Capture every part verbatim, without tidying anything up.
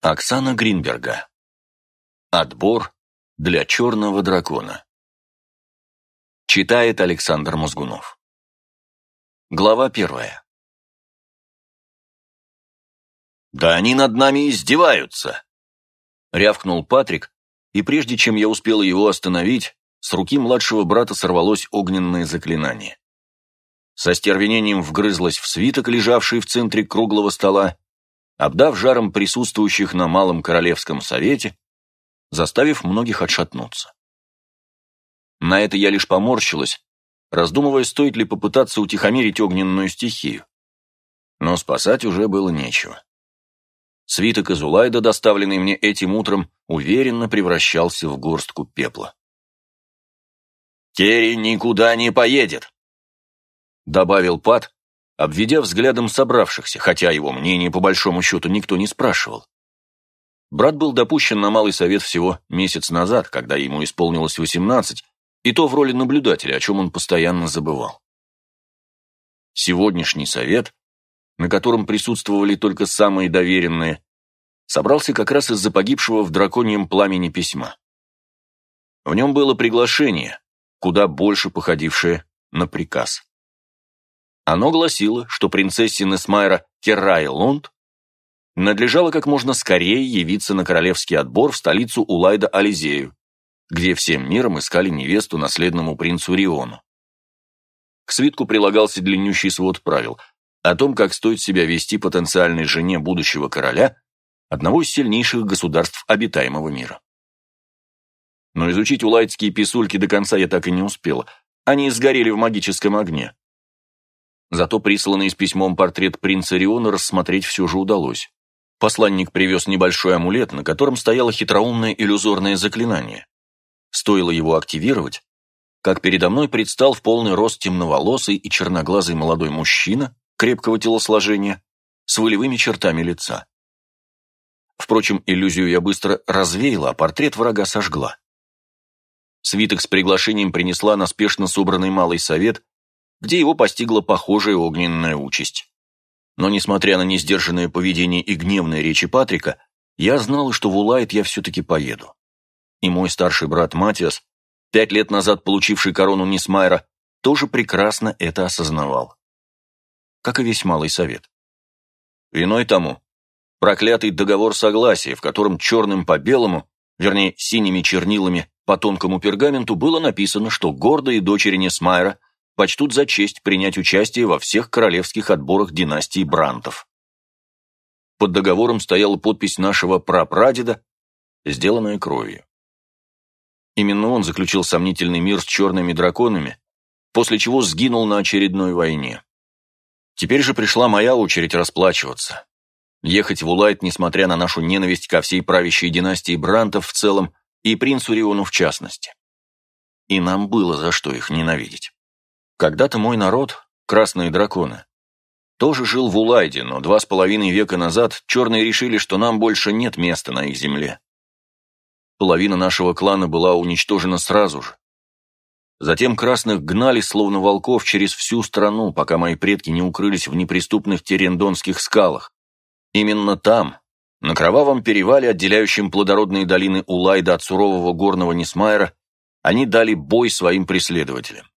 Оксана Гринберга. Отбор для черного дракона. Читает Александр Мозгунов. Глава первая. «Да они над нами издеваются!» — рявкнул Патрик, и прежде чем я успел его остановить, с руки младшего брата сорвалось огненное заклинание. Со стервенением вгрызлось в свиток, лежавший в центре круглого стола, обдав жаром присутствующих на Малом Королевском совете, заставив многих отшатнуться. На это я лишь поморщилась, раздумывая, стоит ли попытаться утихомирить огненную стихию. Но спасать уже было нечего. Свиток из Улайда, доставленный мне этим утром, уверенно превращался в горстку пепла. «Керри никуда не поедет!» — добавил Пат, обведя взглядом собравшихся, хотя его мнение, по большому счету, никто не спрашивал. Брат был допущен на Малый совет всего месяц назад, когда ему исполнилось восемнадцать, и то в роли наблюдателя, о чем он постоянно забывал. Сегодняшний совет, на котором присутствовали только самые доверенные, собрался как раз из-за погибшего в драконьем пламени письма. В нем было приглашение, куда больше походившее на приказ. Оно гласило, что принцессе Несмайра Керрае Лонд надлежало как можно скорее явиться на королевский отбор в столицу Улайда Ализею, где всем миром искали невесту наследному принцу Риону. К свитку прилагался длиннющий свод правил о том, как стоит себя вести потенциальной жене будущего короля одного из сильнейших государств обитаемого мира. Но изучить улайдские писульки до конца я так и не успела, они сгорели в магическом огне. Зато присланный с письмом портрет принца Риона рассмотреть все же удалось. Посланник привез небольшой амулет, на котором стояло хитроумное иллюзорное заклинание. Стоило его активировать, как передо мной предстал в полный рост темноволосый и черноглазый молодой мужчина крепкого телосложения с волевыми чертами лица. Впрочем, иллюзию я быстро развеяла, а портрет врага сожгла. Свиток с приглашением принесла на спешно собранный Малый совет, где его постигла похожая огненная участь. Но, несмотря на несдержанное поведение и гневные речи Патрика, я знала, что в Улайд я все-таки поеду. И мой старший брат Матиас, пять лет назад получивший корону Несмайра, тоже прекрасно это осознавал. Как и весь Малый совет. Виной тому проклятый договор согласия, в котором черным по белому, вернее, синими чернилами по тонкому пергаменту было написано, что гордые дочери Несмайра почтут за честь принять участие во всех королевских отборах династии Брантов. Под договором стояла подпись нашего прапрадеда, сделанная кровью. Именно он заключил сомнительный мир с черными драконами, после чего сгинул на очередной войне. Теперь же пришла моя очередь расплачиваться. Ехать в Улайд, несмотря на нашу ненависть ко всей правящей династии Брантов в целом и принцу Риону в частности. И нам было за что их ненавидеть. Когда-то мой народ, красные драконы, тоже жил в Улайде, но два с половиной века назад черные решили, что нам больше нет места на их земле. Половина нашего клана была уничтожена сразу же. Затем красных гнали, словно волков, через всю страну, пока мои предки не укрылись в неприступных Терендонских скалах. Именно там, на кровавом перевале, отделяющем плодородные долины Улайда от сурового горного Несмайра, они дали бой своим преследователям.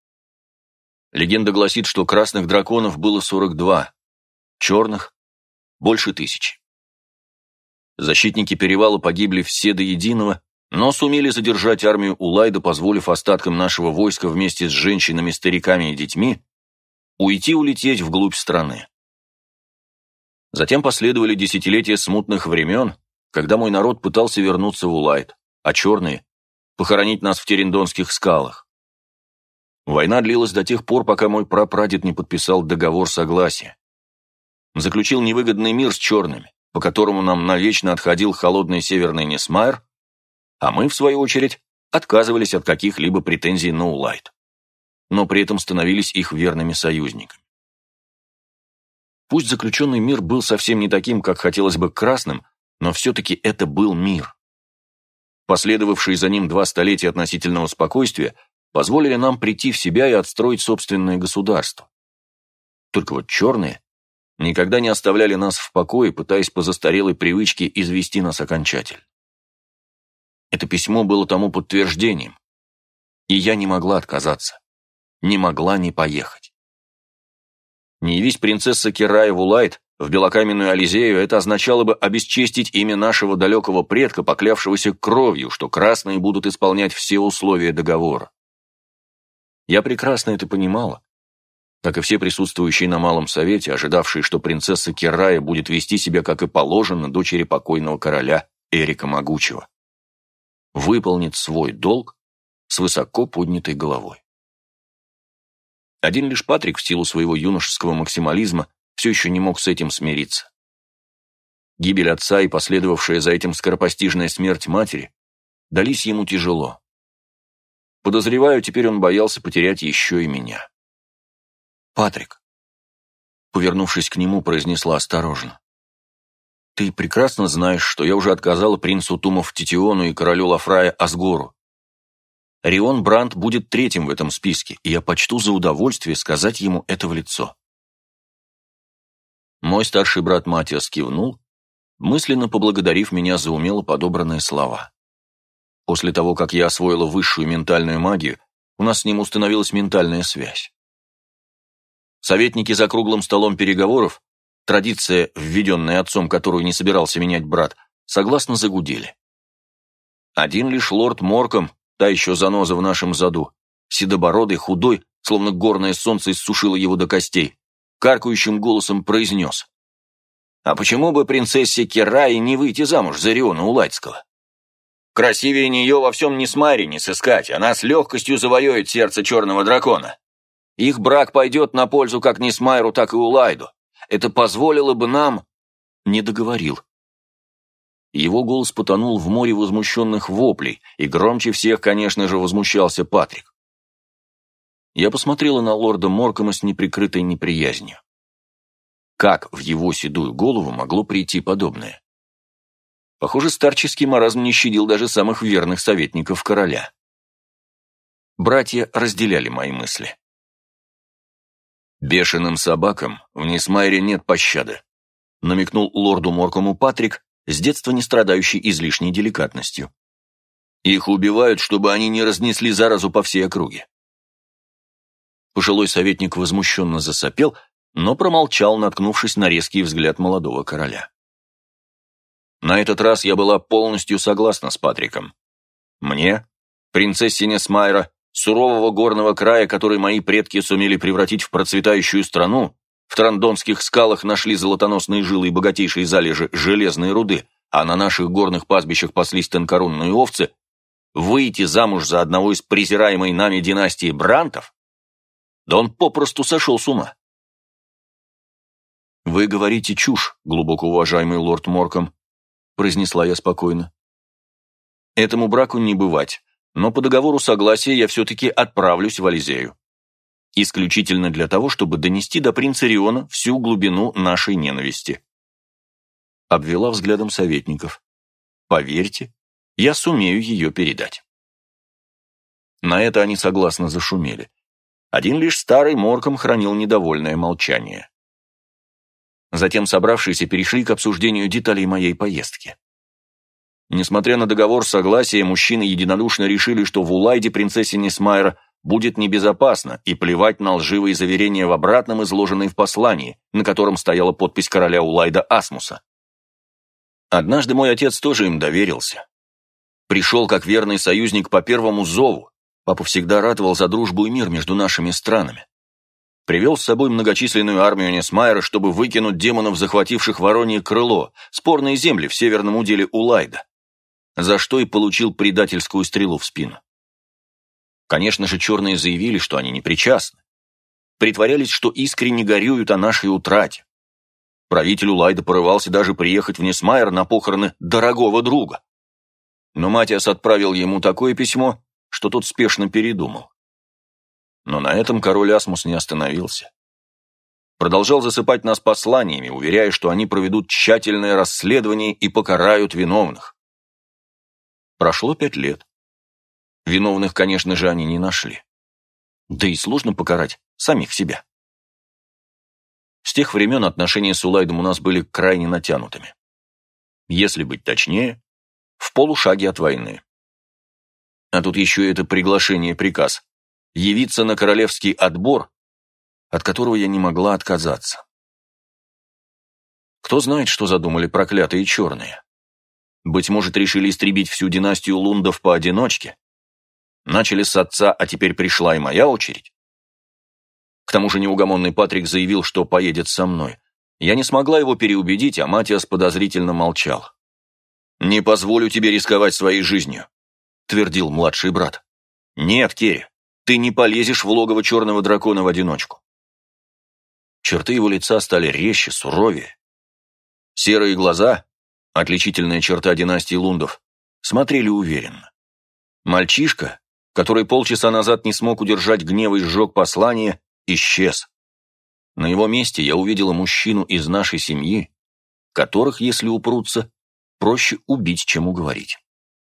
Легенда гласит, что красных драконов было сорок два, черных – больше тысячи. Защитники перевала погибли все до единого, но сумели задержать армию Улайда, позволив остаткам нашего войска вместе с женщинами, стариками и детьми уйти-улететь вглубь страны. Затем последовали десятилетия смутных времен, когда мой народ пытался вернуться в Улайд, а черные – похоронить нас в Терендонских скалах. Война длилась до тех пор, пока мой прапрадед не подписал договор согласия. Заключил невыгодный мир с черными, по которому нам навечно отходил холодный северный Несмайр, а мы, в свою очередь, отказывались от каких-либо претензий на Улайд, но при этом становились их верными союзниками. Пусть заключенный мир был совсем не таким, как хотелось бы красным, но все-таки это был мир. Последовавшие за ним два столетия относительного спокойствия позволили нам прийти в себя и отстроить собственное государство. Только вот черные никогда не оставляли нас в покое, пытаясь по застарелой привычке извести нас окончательно. Это письмо было тому подтверждением, и я не могла отказаться, не могла не поехать. Не явись принцесса Керая в Улайд, в белокаменную Ализею, это означало бы обесчестить имя нашего далекого предка, поклявшегося кровью, что красные будут исполнять все условия договора. Я прекрасно это понимала, как и все присутствующие на Малом Совете, ожидавшие, что принцесса Керая будет вести себя, как и положено, дочери покойного короля Эрика Могучего. Выполнит свой долг с высоко поднятой головой. Один лишь Патрик в силу своего юношеского максимализма все еще не мог с этим смириться. Гибель отца и последовавшая за этим скоропостижная смерть матери дались ему тяжело. Подозреваю, теперь он боялся потерять еще и меня. «Патрик», повернувшись к нему, произнесла осторожно, «ты прекрасно знаешь, что я уже отказала принцу Тумов Титиону и королю Лафрая Асгору. Рион Брандт будет третьим в этом списке, и я почту за удовольствие сказать ему это в лицо». Мой старший брат Матиас кивнул, мысленно поблагодарив меня за умело подобранные слова. После того, как я освоила высшую ментальную магию, у нас с ним установилась ментальная связь. Советники за круглым столом переговоров, традиция, введенная отцом, которую не собирался менять брат, согласно загудели. Один лишь лорд Морком, та еще заноза в нашем заду, седобородый, худой, словно горное солнце иссушило его до костей, каркающим голосом произнес: «А почему бы принцессе Керае не выйти замуж за Риона Улайдского? Красивее нее во всем Несмайре не сыскать, она с легкостью завоюет сердце черного дракона. Их брак пойдет на пользу как Несмайру, так и Улайду. Это позволило бы нам...» Не договорил. Его голос потонул в море возмущенных воплей, и громче всех, конечно же, возмущался Патрик. Я посмотрела на лорда Моркома с неприкрытой неприязнью. Как в его седую голову могло прийти подобное? Похоже, старческий маразм не щадил даже самых верных советников короля. Братья разделяли мои мысли. «Бешеным собакам в Несмайре нет пощады», намекнул лорду Моркому Патрик, с детства не страдающий излишней деликатностью. «Их убивают, чтобы они не разнесли заразу по всей округе». Пожилой советник возмущенно засопел, но промолчал, наткнувшись на резкий взгляд молодого короля. На этот раз я была полностью согласна с Патриком. Мне, принцессе Несмайра, сурового горного края, который мои предки сумели превратить в процветающую страну, в Трандонских скалах нашли золотоносные жилы и богатейшие залежи железной руды, а на наших горных пастбищах паслись тонкорунные овцы, выйти замуж за одного из презираемой нами династии Брантов? Да он попросту сошел с ума. «Вы говорите чушь, глубоко уважаемый лорд Морком», произнесла я спокойно. «Этому браку не бывать, но по договору согласия я все-таки отправлюсь в Ализею. Исключительно для того, чтобы донести до принца Риона всю глубину нашей ненависти». Обвела взглядом советников. «Поверьте, я сумею ее передать». На это они согласно зашумели. Один лишь старый Морком хранил недовольное молчание. Затем собравшиеся перешли к обсуждению деталей моей поездки. Несмотря на договор согласия, мужчины единодушно решили, что в Улайде принцессе Несмайра будет небезопасно, и плевать на лживые заверения в обратном, изложенные в послании, на котором стояла подпись короля Улайда Асмуса. Однажды мой отец тоже им доверился. Пришел как верный союзник по первому зову. Папа всегда ратовал за дружбу и мир между нашими странами. Привел с собой многочисленную армию Несмайра, чтобы выкинуть демонов, захвативших Воронье крыло, спорные земли в северном уделе Улайда, за что и получил предательскую стрелу в спину. Конечно же, черные заявили, что они не причастны. Притворялись, что искренне горюют о нашей утрате. Правитель Улайда порывался даже приехать в Несмайр на похороны дорогого друга. Но Матиас отправил ему такое письмо, что тот спешно передумал. Но на этом король Асмус не остановился. Продолжал засыпать нас посланиями, уверяя, что они проведут тщательное расследование и покарают виновных. Прошло пять лет. Виновных, конечно же, они не нашли. Да и сложно покарать самих себя. С тех времен отношения с Улайдом у нас были крайне натянутыми. Если быть точнее, в полушаге от войны. А тут еще и это приглашение-приказ явиться на королевский отбор, от которого я не могла отказаться. Кто знает, что задумали проклятые черные. Быть может, решили истребить всю династию Лундов поодиночке? Начали с отца, а теперь пришла и моя очередь. К тому же неугомонный Патрик заявил, что поедет со мной. Я не смогла его переубедить, а Матиас подозрительно молчал. «Не позволю тебе рисковать своей жизнью», — твердил младший брат. «Нет, Керри, ты не полезешь в логово черного дракона в одиночку». Черты его лица стали резче, суровее. Серые глаза, отличительная черта династии Лундов, смотрели уверенно. Мальчишка, который полчаса назад не смог удержать гнева и сжег послание, исчез. На его месте я увидела мужчину из нашей семьи, которых, если упрутся, проще убить, чем уговорить.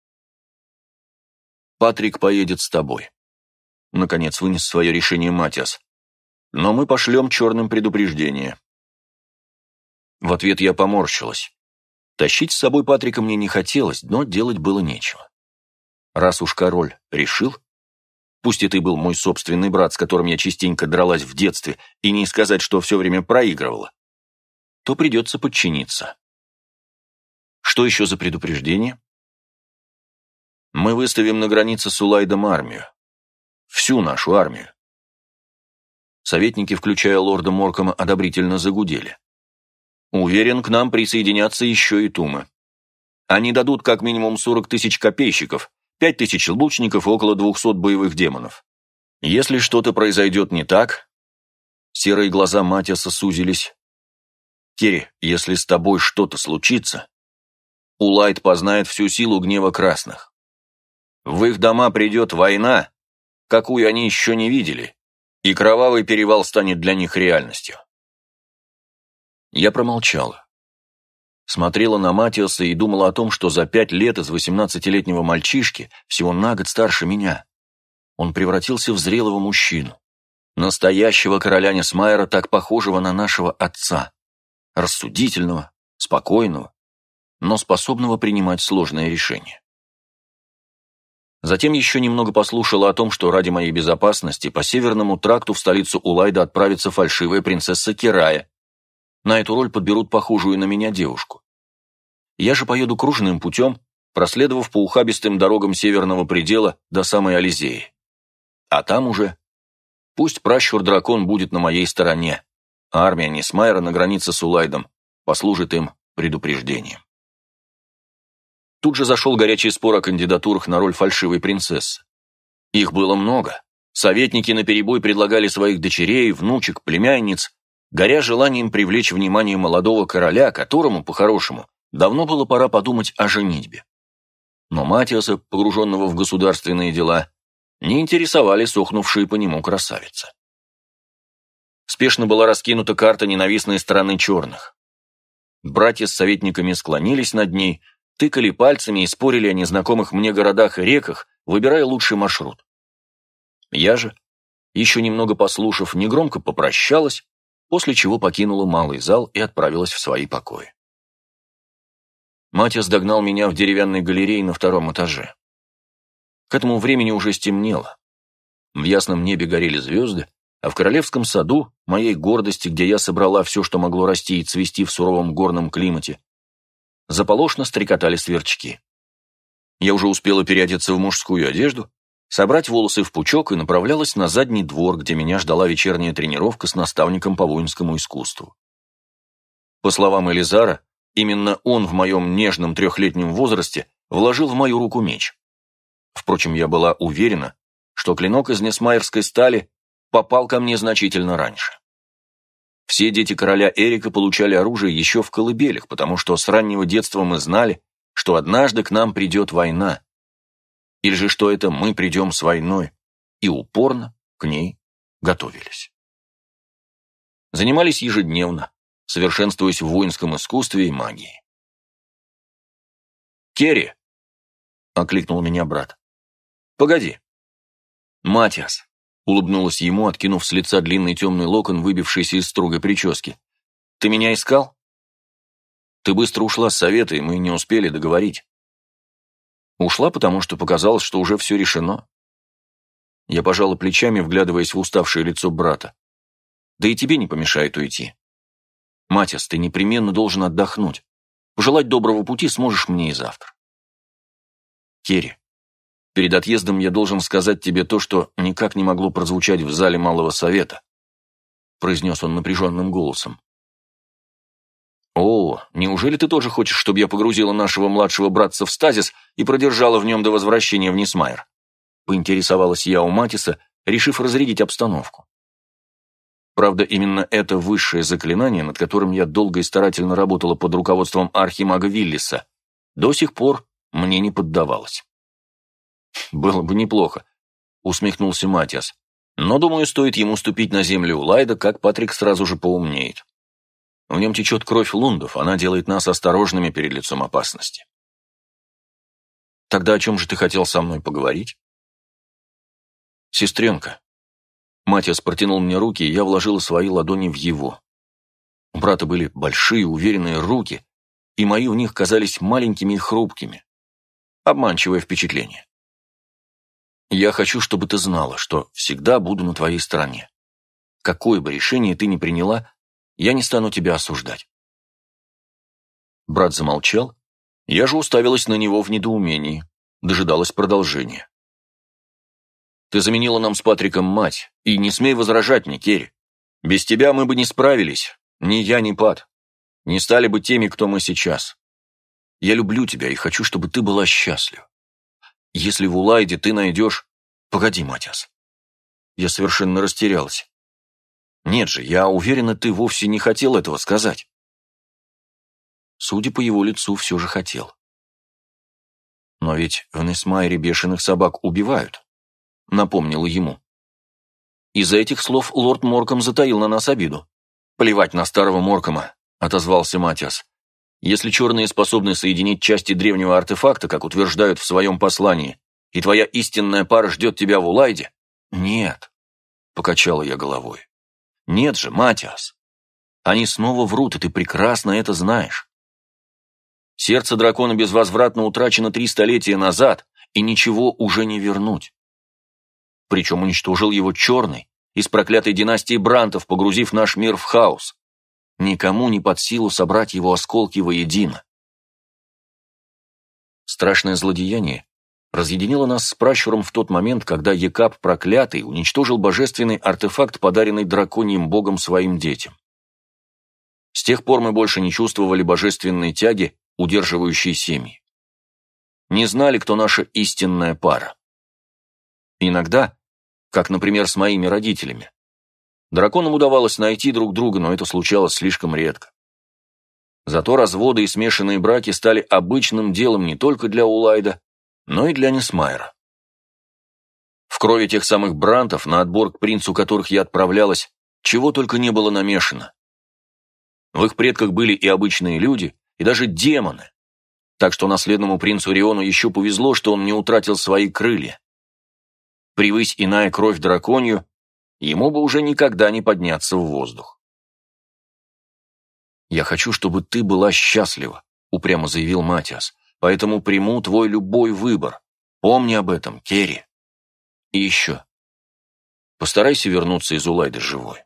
«Патрик поедет с тобой», — наконец вынес свое решение Матиас. «Но мы пошлем черным предупреждение». В ответ я поморщилась. Тащить с собой Патрика мне не хотелось, но делать было нечего. Раз уж король решил, пусть это и был мой собственный брат, с которым я частенько дралась в детстве, и не сказать, что все время проигрывала, то придется подчиниться. Что еще за предупреждение? Мы выставим на границе с Улайдом армию. Всю нашу армию. Советники, включая лорда Моркома, одобрительно загудели. Уверен, к нам присоединятся еще и тумы. Они дадут как минимум сорок тысяч копейщиков, пять тысяч лучников и около двухсот боевых демонов. Если что-то произойдет не так... Серые глаза Матиаса сузились. Керри, если с тобой что-то случится, Улайд познает всю силу гнева красных. В их дома придет война, какую они еще не видели, и кровавый перевал станет для них реальностью. Я промолчала. Смотрела на Матиаса и думала о том, что за пять лет из восемнадцатилетнего мальчишки, всего на год старше меня, он превратился в зрелого мужчину, настоящего короля Несмайера, так похожего на нашего отца, рассудительного, спокойного, но способного принимать сложные решения. Затем еще немного послушала о том, что ради моей безопасности по Северному тракту в столицу Улайда отправится фальшивая принцесса Керая. На эту роль подберут похожую на меня девушку. Я же поеду кружным путем, проследовав по ухабистым дорогам Северного предела до самой Ализеи. А там уже пусть пращур-дракон будет на моей стороне, а армия Несмайера на границе с Улайдом послужит им предупреждением. Тут же зашел горячий спор о кандидатурах на роль фальшивой принцессы. Их было много. Советники наперебой предлагали своих дочерей, внучек, племянниц, горя желанием привлечь внимание молодого короля, которому, по-хорошему, давно было пора подумать о женитьбе. Но Матиаса, погруженного в государственные дела, не интересовали сохнувшие по нему красавицы. Спешно была раскинута карта ненавистной стороны черных. Братья с советниками склонились над ней, тыкали пальцами и спорили о незнакомых мне городах и реках, выбирая лучший маршрут. Я же, еще немного послушав, негромко попрощалась, после чего покинула малый зал и отправилась в свои покои. Матиас догнал меня в деревянной галерее на втором этаже. К этому времени уже стемнело. В ясном небе горели звезды, а в королевском саду, моей гордости, где я собрала все, что могло расти и цвести в суровом горном климате, заполошно стрекотали сверчки. Я уже успела переодеться в мужскую одежду, собрать волосы в пучок и направлялась на задний двор, где меня ждала вечерняя тренировка с наставником по воинскому искусству. По словам Элизара, именно он в моем нежном трехлетнем возрасте вложил в мою руку меч. Впрочем, я была уверена, что клинок из несмайерской стали попал ко мне значительно раньше. Все дети короля Эрика получали оружие еще в колыбелях, потому что с раннего детства мы знали, что однажды к нам придет война. Или же что это мы придем с войной, и упорно к ней готовились. Занимались ежедневно, совершенствуясь в воинском искусстве и магии. «Керри!» — окликнул меня брат. «Погоди!» «Матиас!» — улыбнулась ему, откинув с лица длинный темный локон, выбившийся из строгой прически. Ты меня искал? Ты быстро ушла с совета, и мы не успели договорить. Ушла, потому что показалось, что уже все решено. Я пожала плечами, вглядываясь в уставшее лицо брата. Да и тебе не помешает уйти. Матиас, ты непременно должен отдохнуть. Пожелать доброго пути сможешь мне и завтра. Керри, перед отъездом я должен сказать тебе то, что никак не могло прозвучать в зале Малого Совета, произнес он напряженным голосом. О, неужели ты тоже хочешь, чтобы я погрузила нашего младшего братца в стазис и продержала в нем до возвращения в Нисмайр? Поинтересовалась я у Матиса, решив разрядить обстановку. Правда, именно это высшее заклинание, над которым я долго и старательно работала под руководством архимага Виллиса, до сих пор мне не поддавалось. «Было бы неплохо», — усмехнулся Матиас. «Но, думаю, стоит ему ступить на землю Улайда, как Патрик сразу же поумнеет. В нем течет кровь лундов, она делает нас осторожными перед лицом опасности». «Тогда о чем же ты хотел со мной поговорить?» «Сестренка». Матиас протянул мне руки, и я вложила свои ладони в его. У брата были большие, уверенные руки, и мои у них казались маленькими и хрупкими. Обманчивое впечатление. «Я хочу, чтобы ты знала, что всегда буду на твоей стороне. Какое бы решение ты ни приняла, я не стану тебя осуждать». Брат замолчал, я же уставилась на него в недоумении, дожидалась продолжения. «Ты заменила нам с Патриком мать, и не смей возражать мне, Керри. Без тебя мы бы не справились, ни я, ни Пат. Не стали бы теми, кто мы сейчас. Я люблю тебя и хочу, чтобы ты была счастлива. Если в Улайде ты найдешь...» «Погоди, Матиас». Я совершенно растерялась. «Нет же, я уверена, ты вовсе не хотел этого сказать». Судя по его лицу, все же хотел. «Но ведь в Нисмайре бешеных собак убивают», — напомнила ему. Из-за этих слов лорд Морком затаил на нас обиду. «Плевать на старого Моркома», — отозвался Матиас. «Если черные способны соединить части древнего артефакта, как утверждают в своем послании, и твоя истинная пара ждет тебя в Улайде?» «Нет», — покачала я головой. «Нет же, Матиас. Они снова врут, и ты прекрасно это знаешь. Сердце дракона безвозвратно утрачено три столетия назад, и ничего уже не вернуть. Причем уничтожил его черный, из проклятой династии Брантов, погрузив наш мир в хаос. Никому не под силу собрать его осколки воедино. Страшное злодеяние разъединило нас с пращуром в тот момент, когда Екап проклятый уничтожил божественный артефакт, подаренный драконьим богом своим детям. С тех пор мы больше не чувствовали божественной тяги, удерживающей семьи. Не знали, кто наша истинная пара. Иногда, как, например, с моими родителями, драконам удавалось найти друг друга, но это случалось слишком редко. Зато разводы и смешанные браки стали обычным делом не только для Улайда, но и для Нисмайра. В крови тех самых Брантов, на отбор к принцу которых я отправлялась, чего только не было намешано. В их предках были и обычные люди, и даже демоны, так что наследному принцу Риону еще повезло, что он не утратил свои крылья. Привысь иная кровь драконью, ему бы уже никогда не подняться в воздух. «Я хочу, чтобы ты была счастлива», — упрямо заявил Матиас, «поэтому приму твой любой выбор. Помни об этом, Керри. И еще. Постарайся вернуться из Улайды живой».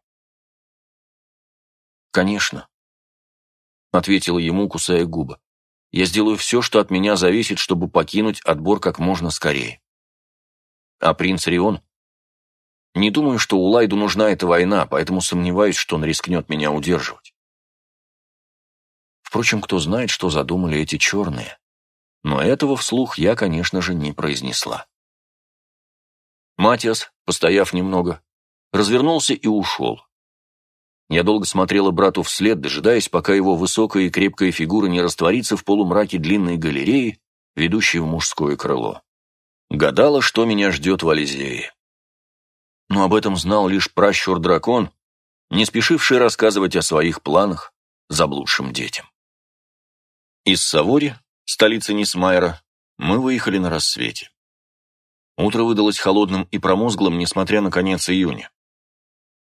«Конечно», — ответила ему, кусая губы. «Я сделаю все, что от меня зависит, чтобы покинуть отбор как можно скорее. А принц Рион? Не думаю, что Улайду нужна эта война, поэтому сомневаюсь, что он рискнет меня удерживать. Впрочем, кто знает, что задумали эти черные. Но этого вслух я, конечно же, не произнесла». Матиас, постояв немного, развернулся и ушел. Я долго смотрела брату вслед, дожидаясь, пока его высокая и крепкая фигура не растворится в полумраке длинной галереи, ведущей в мужское крыло. Гадала, что меня ждет в Ализее. Но об этом знал лишь пращур-дракон, не спешивший рассказывать о своих планах заблудшим детям. Из Савори, столицы Нисмайра, мы выехали на рассвете. Утро выдалось холодным и промозглым, несмотря на конец июня.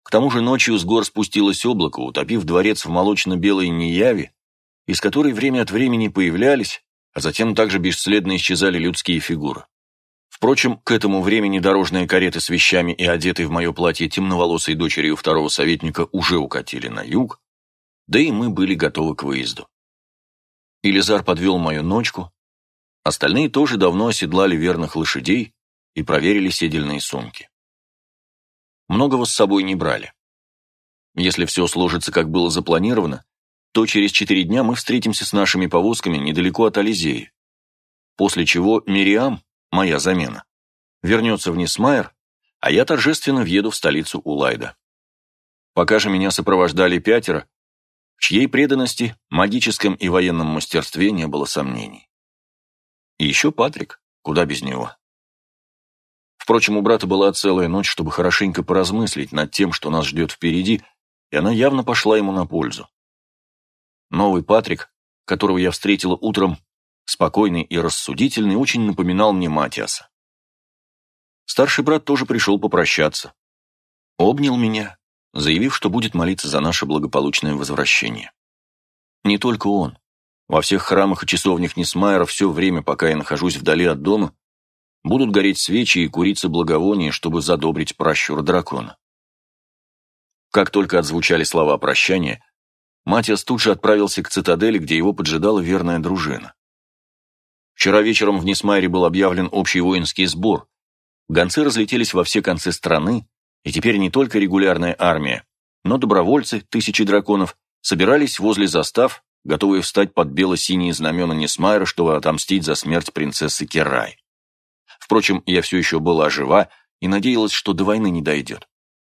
К тому же ночью с гор спустилось облако, утопив дворец в молочно-белой неяве, из которой время от времени появлялись, а затем также бесследно исчезали людские фигуры. Впрочем, к этому времени дорожные кареты с вещами и одетой в мое платье темноволосой дочерью второго советника уже укатили на юг, да и мы были готовы к выезду. Илизар подвел мою ночку, остальные тоже давно оседлали верных лошадей и проверили седельные сумки. Многого с собой не брали. Если все сложится, как было запланировано, то через четыре дня мы встретимся с нашими повозками недалеко от Ализеи, после чего Мириам, моя замена, вернется в Нисмайер, а я торжественно въеду в столицу Улайда. Пока же меня сопровождали пятеро, в чьей преданности, магическом и военном мастерстве не было сомнений. И еще Патрик, куда без него. Впрочем, у брата была целая ночь, чтобы хорошенько поразмыслить над тем, что нас ждет впереди, и она явно пошла ему на пользу. Новый Патрик, которого я встретила утром, спокойный и рассудительный, очень напоминал мне Матиаса. Старший брат тоже пришел попрощаться. Обнял меня, заявив, что будет молиться за наше благополучное возвращение. Не только он. Во всех храмах и часовнях Нисмайера все время, пока я нахожусь вдали от дома, будут гореть свечи и куриться благовония, чтобы задобрить пращура дракона. Как только отзвучали слова прощания, Матиас тут же отправился к цитадели, где его поджидала верная дружина. Вчера вечером в Нисмайере был объявлен общий воинский сбор. Гонцы разлетелись во все концы страны, и теперь не только регулярная армия, но добровольцы, тысячи драконов, собирались возле застав, готовые встать под бело-синие знамена Нисмайера, чтобы отомстить за смерть принцессы Керрай. Впрочем, я все еще была жива и надеялась, что до войны не дойдет.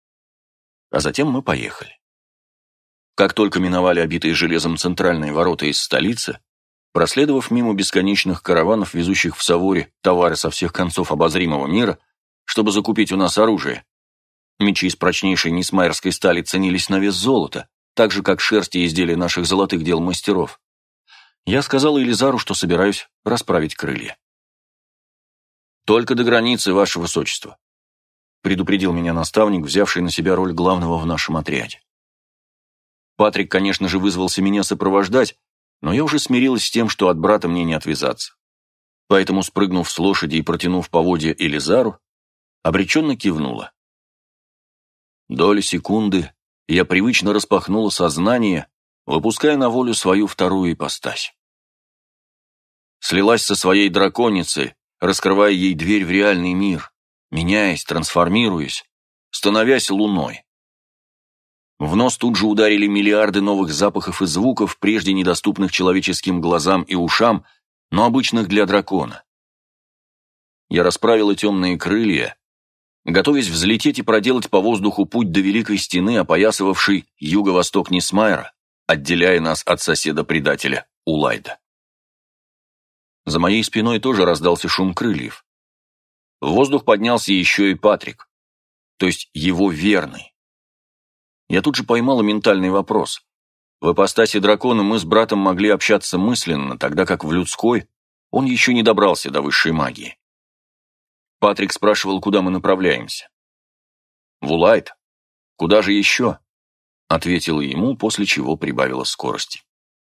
А затем мы поехали. Как только миновали обитые железом центральные ворота из столицы, проследовав мимо бесконечных караванов, везущих в Саворе товары со всех концов обозримого мира, чтобы закупить у нас оружие, мечи из прочнейшей нисмайерской стали ценились на вес золота, так же, как шерсть и изделия наших золотых дел мастеров, я сказал Илизару, что собираюсь расправить крылья. «Только до границы, ваше высочество», — предупредил меня наставник, взявший на себя роль главного в нашем отряде. Патрик, конечно же, вызвался меня сопровождать, но я уже смирилась с тем, что от брата мне не отвязаться. Поэтому, спрыгнув с лошади и протянув поводья Илизару, обреченно кивнула. Доли секунды я привычно распахнула сознание, выпуская на волю свою вторую ипостась. Слилась со своей драконицей, раскрывая ей дверь в реальный мир, меняясь, трансформируясь, становясь луной. В нос тут же ударили миллиарды новых запахов и звуков, прежде недоступных человеческим глазам и ушам, но обычных для дракона. Я расправила темные крылья, готовясь взлететь и проделать по воздуху путь до Великой Стены, опоясывавшей юго-восток Нисмайера, отделяя нас от соседа-предателя Улайда. За моей спиной тоже раздался шум крыльев. В воздух поднялся еще и Патрик, то есть его верный. Я тут же поймала ментальный вопрос. В ипостаси дракона мы с братом могли общаться мысленно, тогда как в людской он еще не добрался до высшей магии. Патрик спрашивал, куда мы направляемся. «В Улайд. Куда же еще?» — ответила ему, после чего прибавила скорости.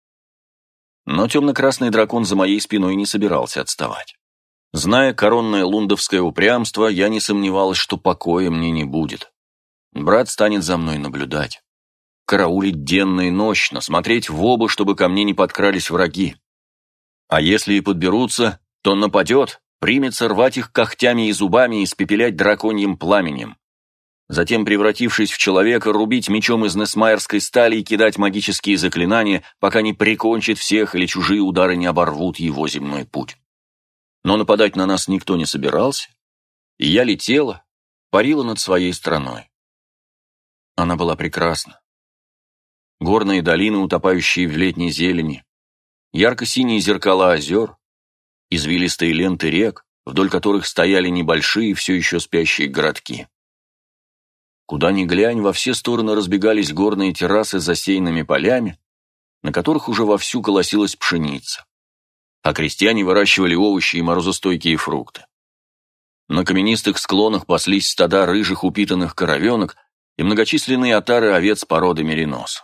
Но темно-красный дракон за моей спиной не собирался отставать. Зная коронное лундовское упрямство, я не сомневалась, что покоя мне не будет. Брат станет за мной наблюдать, караулить денно и нощно, смотреть в оба, чтобы ко мне не подкрались враги. А если и подберутся, то нападет, примется рвать их когтями и зубами и испепелять драконьим пламенем. Затем, превратившись в человека, рубить мечом из несмайерской стали и кидать магические заклинания, пока не прикончит всех или чужие удары не оборвут его земной путь. Но нападать на нас никто не собирался, и я летела, парила над своей страной. Она была прекрасна. Горные долины, утопающие в летней зелени, ярко-синие зеркала озер, извилистые ленты рек, вдоль которых стояли небольшие, все еще спящие городки. Куда ни глянь, во все стороны разбегались горные террасы с засеянными полями, на которых уже вовсю колосилась пшеница, а крестьяне выращивали овощи и морозостойкие фрукты. На каменистых склонах паслись стада рыжих упитанных коровенок, и многочисленные отары овец породы меринос.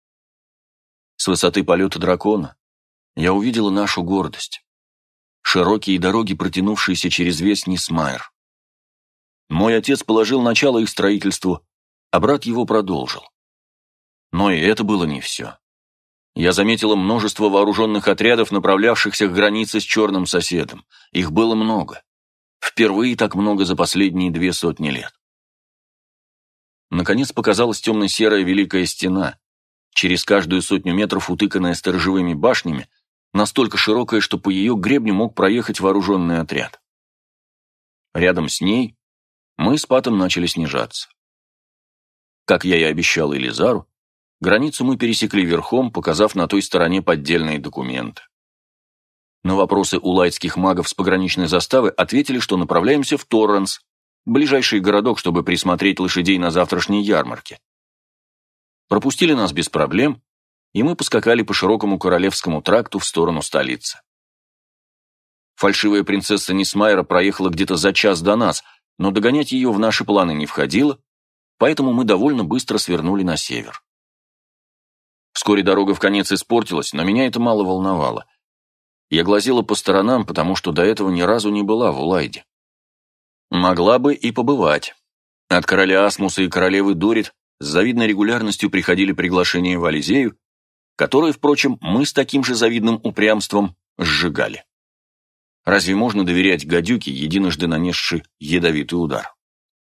С высоты полета дракона я увидела нашу гордость. Широкие дороги, протянувшиеся через весь Нисмайр. Мой отец положил начало их строительству, а брат его продолжил. Но и это было не все. Я заметила множество вооруженных отрядов, направлявшихся к границе с черным соседом. Их было много. Впервые так много за последние две сотни лет. Наконец показалась темно-серая Великая Стена, через каждую сотню метров утыканная сторожевыми башнями, настолько широкая, что по ее гребню мог проехать вооруженный отряд. Рядом с ней мы с Патом начали снижаться. Как я и обещал Элизару, границу мы пересекли верхом, показав на той стороне поддельные документы. На вопросы улайтских магов с пограничной заставы ответили, что направляемся в Торренс, ближайший городок, чтобы присмотреть лошадей на завтрашней ярмарке. Пропустили нас без проблем, и мы поскакали по широкому Королевскому тракту в сторону столицы. Фальшивая принцесса Нисмайра проехала где-то за час до нас, но догонять ее в наши планы не входило, поэтому мы довольно быстро свернули на север. Вскоре дорога вконец испортилась, но меня это мало волновало. Я глазела по сторонам, потому что до этого ни разу не была в Улайде. Могла бы и побывать. От короля Асмуса и королевы Дорит с завидной регулярностью приходили приглашения в Ализею, которые, впрочем, мы с таким же завидным упрямством сжигали. Разве можно доверять гадюке, единожды нанесшей ядовитый удар?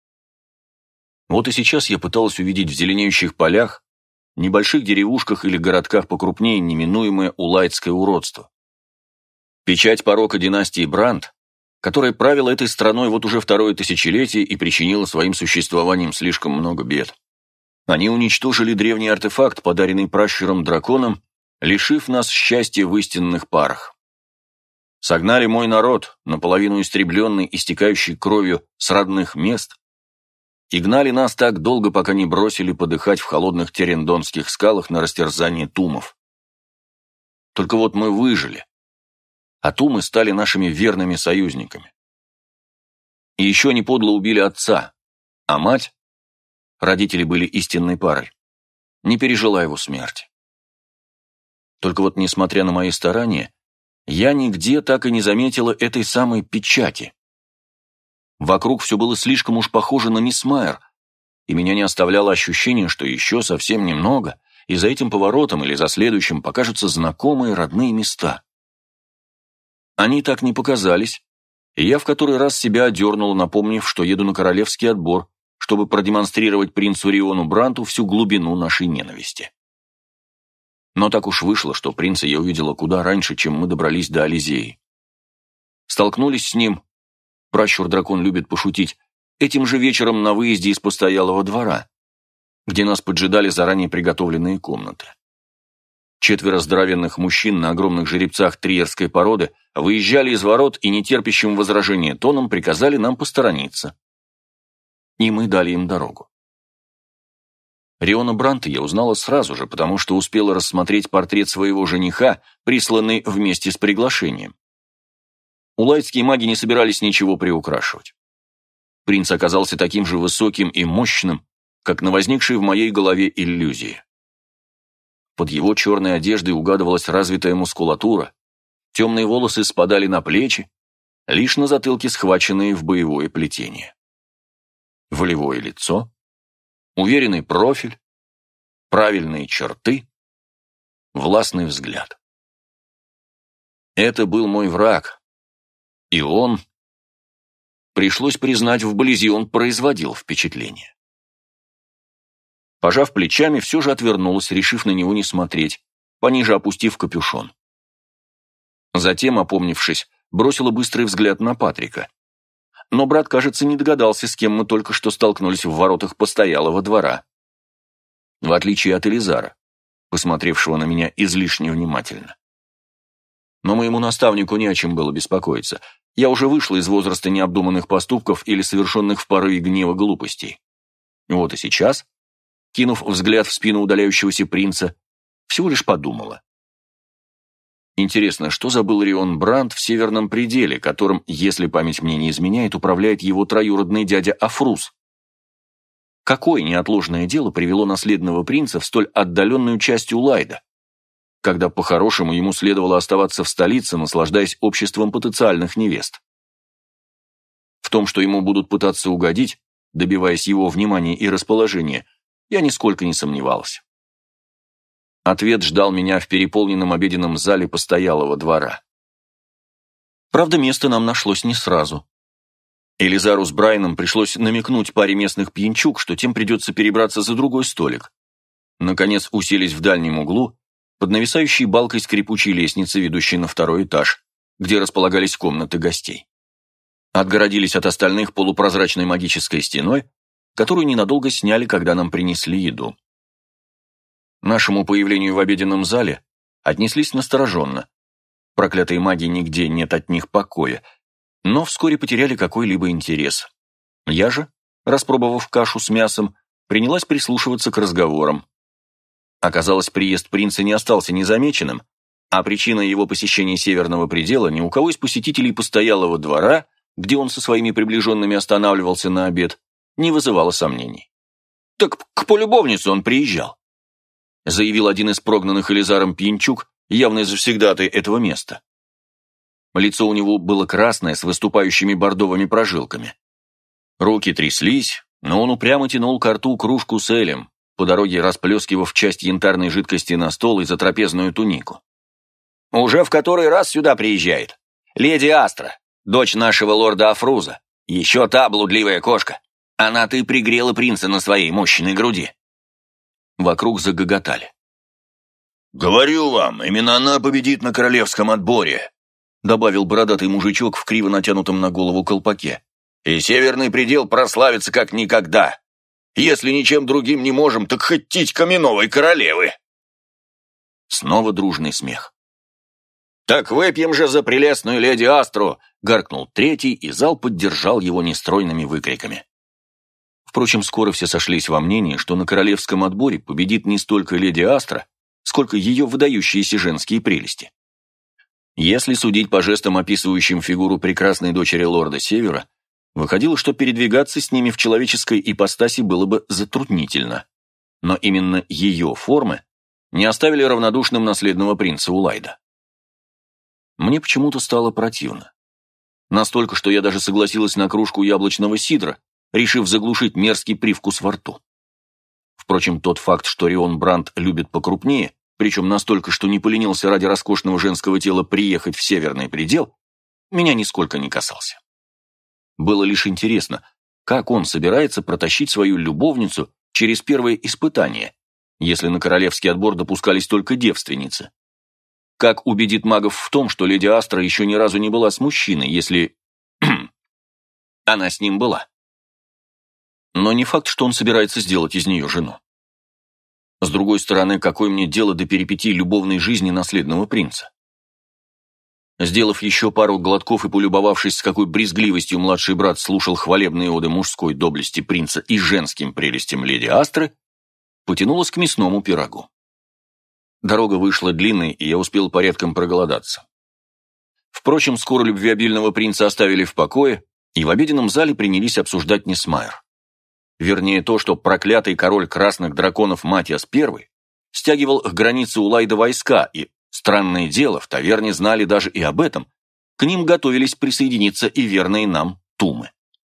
Вот и сейчас я пыталась увидеть в зеленеющих полях, небольших деревушках или городках покрупнее неминуемое улайтское уродство. Печать порока династии Бранд, которая правила этой страной вот уже второе тысячелетие и причинила своим существованием слишком много бед. Они уничтожили древний артефакт, подаренный пращуром-драконом, лишив нас счастья в истинных парах. Согнали мой народ, наполовину истребленный, истекающий кровью с родных мест, и гнали нас так долго, пока не бросили подыхать в холодных терендонских скалах на растерзание тумов. Только вот мы выжили, а тумы стали нашими верными союзниками. И еще они подло убили отца, а мать, родители были истинной парой, не пережила его смерти. Только вот, несмотря на мои старания, я нигде так и не заметила этой самой печати. Вокруг все было слишком уж похоже на Нисмайр, и меня не оставляло ощущение, что еще совсем немного, и за этим поворотом или за следующим покажутся знакомые родные места. Они так не показались, и я в который раз себя одернул, напомнив, что еду на королевский отбор, чтобы продемонстрировать принцу Риону Бранту всю глубину нашей ненависти. Но так уж вышло, что принца я увидела куда раньше, чем мы добрались до Ализеи. Столкнулись с ним, пращур-дракон любит пошутить, этим же вечером на выезде из постоялого двора, где нас поджидали заранее приготовленные комнаты. Четверо здоровенных мужчин на огромных жеребцах триерской породы выезжали из ворот и нетерпящим возражения тоном приказали нам посторониться. И мы дали им дорогу. Риона Бранта я узнала сразу же, потому что успела рассмотреть портрет своего жениха, присланный вместе с приглашением. Улайтские маги не собирались ничего приукрашивать. Принц оказался таким же высоким и мощным, как на возникшей в моей голове иллюзии. Под его черной одеждой угадывалась развитая мускулатура, темные волосы спадали на плечи, лишь на затылке схваченные в боевое плетение. Волевое лицо, уверенный профиль, правильные черты, властный взгляд. Это был мой враг, и он, пришлось признать, вблизи он производил впечатление. Пожав плечами, все же отвернулась, решив на него не смотреть, пониже опустив капюшон. Затем, опомнившись, бросила быстрый взгляд на Патрика. Но брат, кажется, не догадался, с кем мы только что столкнулись в воротах постоялого двора. В отличие от Элизара, посмотревшего на меня излишне внимательно. Но моему наставнику не о чем было беспокоиться. Я уже вышла из возраста необдуманных поступков или совершенных в порыве гнева глупостей. Вот и сейчас, кинув взгляд в спину удаляющегося принца, всего лишь подумала. Интересно, что забыл Рион Бранд в Северном пределе, которым, если память мне не изменяет, управляет его троюродный дядя Афрус? Какое неотложное дело привело наследного принца в столь отдаленную часть Улайда, когда по-хорошему ему следовало оставаться в столице, наслаждаясь обществом потенциальных невест? В том, что ему будут пытаться угодить, добиваясь его внимания и расположения, я нисколько не сомневалась. Ответ ждал меня в переполненном обеденном зале постоялого двора. Правда, место нам нашлось не сразу. Элизару с Брайаном пришлось намекнуть паре местных пьянчуг, что тем придется перебраться за другой столик. Наконец уселись в дальнем углу, под нависающей балкой скрипучей лестницы, ведущей на второй этаж, где располагались комнаты гостей. Отгородились от остальных полупрозрачной магической стеной, которую ненадолго сняли, когда нам принесли еду. Нашему появлению в обеденном зале отнеслись настороженно. Проклятые маги, нигде нет от них покоя, но вскоре потеряли какой-либо интерес. Я же, распробовав кашу с мясом, принялась прислушиваться к разговорам. Оказалось, приезд принца не остался незамеченным, а причина его посещения Северного предела ни у кого из посетителей постоялого двора, где он со своими приближенными останавливался на обед, не вызывала сомнений. «Так к полюбовнице он приезжал», заявил один из прогнанных Элизаром пьянчуг, явный завсегдатай этого места. Лицо у него было красное, с выступающими бордовыми прожилками. Руки тряслись, но он упрямо тянул ко рту кружку с элем, по дороге расплескивав часть янтарной жидкости на стол и за трапезную тунику. «Уже в который раз сюда приезжает. Леди Астра, дочь нашего лорда Афруза, еще та блудливая кошка. Она-то и пригрела принца на своей мощной груди». Вокруг загоготали. «Говорю вам, именно она победит на королевском отборе», добавил бородатый мужичок в криво натянутом на голову колпаке. «И Северный предел прославится как никогда. Если ничем другим не можем, так хоть титьками новой королевы». Снова дружный смех. «Так выпьем же за прелестную леди Астру!» — гаркнул третий, и зал поддержал его нестройными выкриками. Впрочем, скоро все сошлись во мнении, что на королевском отборе победит не столько леди Астра, сколько ее выдающиеся женские прелести. Если судить по жестам, описывающим фигуру прекрасной дочери лорда Севера, выходило, что передвигаться с ними в человеческой ипостаси было бы затруднительно. Но именно ее формы не оставили равнодушным наследного принца Улайда. Мне почему-то стало противно. Настолько, что я даже согласилась на кружку яблочного сидра, решив заглушить мерзкий привкус во рту. Впрочем, тот факт, что Рион Брандт любит покрупнее, причем настолько, что не поленился ради роскошного женского тела приехать в Северный предел, меня нисколько не касался. Было лишь интересно, как он собирается протащить свою любовницу через первое испытание, если на королевский отбор допускались только девственницы. Как убедит магов в том, что леди Астра еще ни разу не была с мужчиной, если... она с ним была. Но не факт, что он собирается сделать из нее жену. С другой стороны, какое мне дело до перипетий любовной жизни наследного принца? Сделав еще пару глотков и полюбовавшись, с какой брезгливостью младший брат слушал хвалебные оды мужской доблести принца и женским прелестям леди Астры, потянулась к мясному пирогу. Дорога вышла длинной, и я успел порядком проголодаться. Впрочем, скоро любвеобильного принца оставили в покое, и в обеденном зале принялись обсуждать Несмайр. Вернее, то, что проклятый король красных драконов Матиас Первый стягивал к границе Улайда войска, и, странное дело, в таверне знали даже и об этом, к ним готовились присоединиться и верные нам тумы.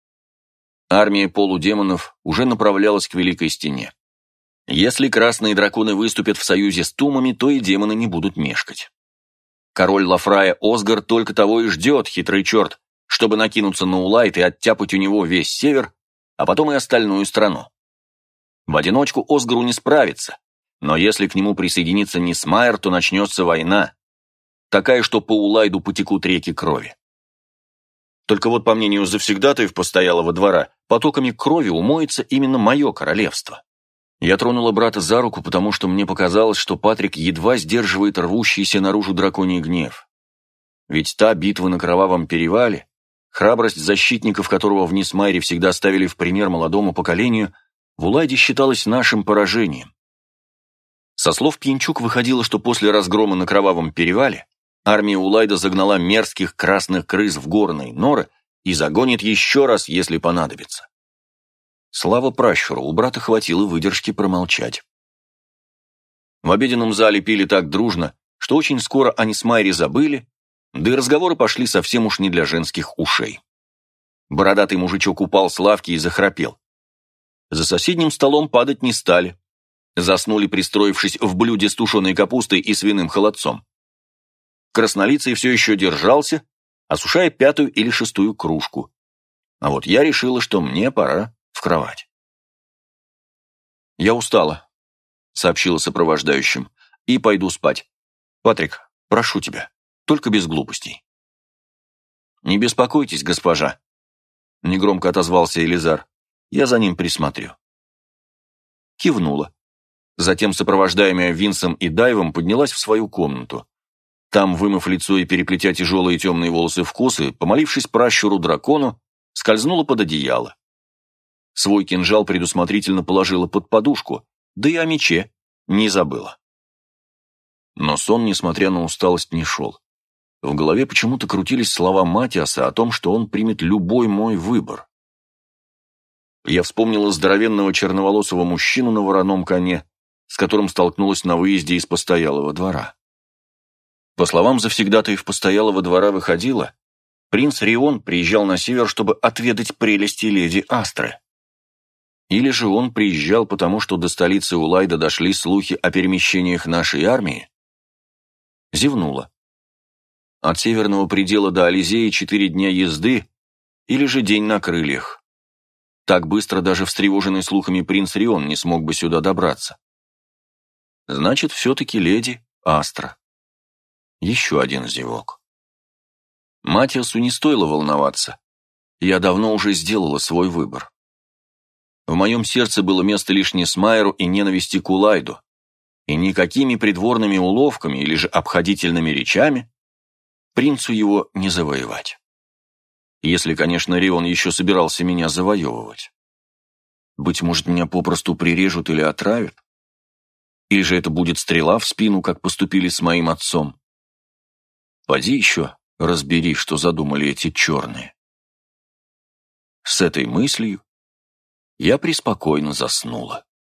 Армия полудемонов уже направлялась к Великой Стене. Если красные драконы выступят в союзе с тумами, то и демоны не будут мешкать. Король Лафрая Осгар только того и ждет, хитрый черт, чтобы накинуться на Улайд и оттяпать у него весь север, а потом и остальную страну. В одиночку Осгару не справится, но если к нему присоединится Несмайр, то начнется война, такая, что по Улайду потекут реки крови. Только вот, по мнению завсегдатаев постоялого двора, потоками крови умоется именно мое королевство. Я тронула брата за руку, потому что мне показалось, что Патрик едва сдерживает рвущийся наружу драконий гнев. Ведь та битва на Кровавом перевале, храбрость защитников, которого в Несмайре всегда ставили в пример молодому поколению, в Улайде считалась нашим поражением. Со слов пьянчуг выходило, что после разгрома на Кровавом перевале армия Улайда загнала мерзких красных крыс в горные норы и загонит еще раз, если понадобится. Слава пращуру, у брата хватило выдержки промолчать. В обеденном зале пили так дружно, что очень скоро они с Майри забыли, да и разговоры пошли совсем уж не для женских ушей. Бородатый мужичок упал с лавки и захрапел. За соседним столом падать не стали. Заснули, пристроившись в блюде с тушеной капустой и свиным холодцом. Краснолицый все еще держался, осушая пятую или шестую кружку. А вот я решила, что мне пора в кровать. «Я устала», — сообщила сопровождающим, — «и пойду спать. Патрик, прошу тебя, только без глупостей». «Не беспокойтесь, госпожа», — негромко отозвался Элизар, — «я за ним присмотрю». Кивнула. Затем, сопровождаемая Винсом и Дайвом, поднялась в свою комнату. Там, вымыв лицо и переплетя тяжелые темные волосы в косы, помолившись пращуру-дракону, скользнула под одеяло. Свой кинжал предусмотрительно положила под подушку, да и о мече не забыла. Но сон, несмотря на усталость, не шел. В голове почему-то крутились слова Матиаса о том, что он примет любой мой выбор. Я вспомнила здоровенного черноволосого мужчину на вороном коне, с которым столкнулась на выезде из постоялого двора. По словам завсегдатаев постоялого двора выходило, принц Рион приезжал на север, чтобы отведать прелести леди Астры. Или же он приезжал, потому что до столицы Улайда дошли слухи о перемещениях нашей армии? Зевнула. От северного предела до Ализеи четыре дня езды, или же день на крыльях. Так быстро даже встревоженный слухами принц Рион не смог бы сюда добраться. Значит, все-таки леди Астра. Еще один зевок. Матиасу не стоило волноваться. Я давно уже сделала свой выбор. В моем сердце было место лишь Несмайеру и ненависти к Улайду, и никакими придворными уловками или же обходительными речами принцу его не завоевать. Если, конечно, Рион еще собирался меня завоевывать. Быть может, меня попросту прирежут или отравят? Или же это будет стрела в спину, как поступили с моим отцом? Поди еще разбери, что задумали эти черные. С этой мыслью я преспокойно заснула.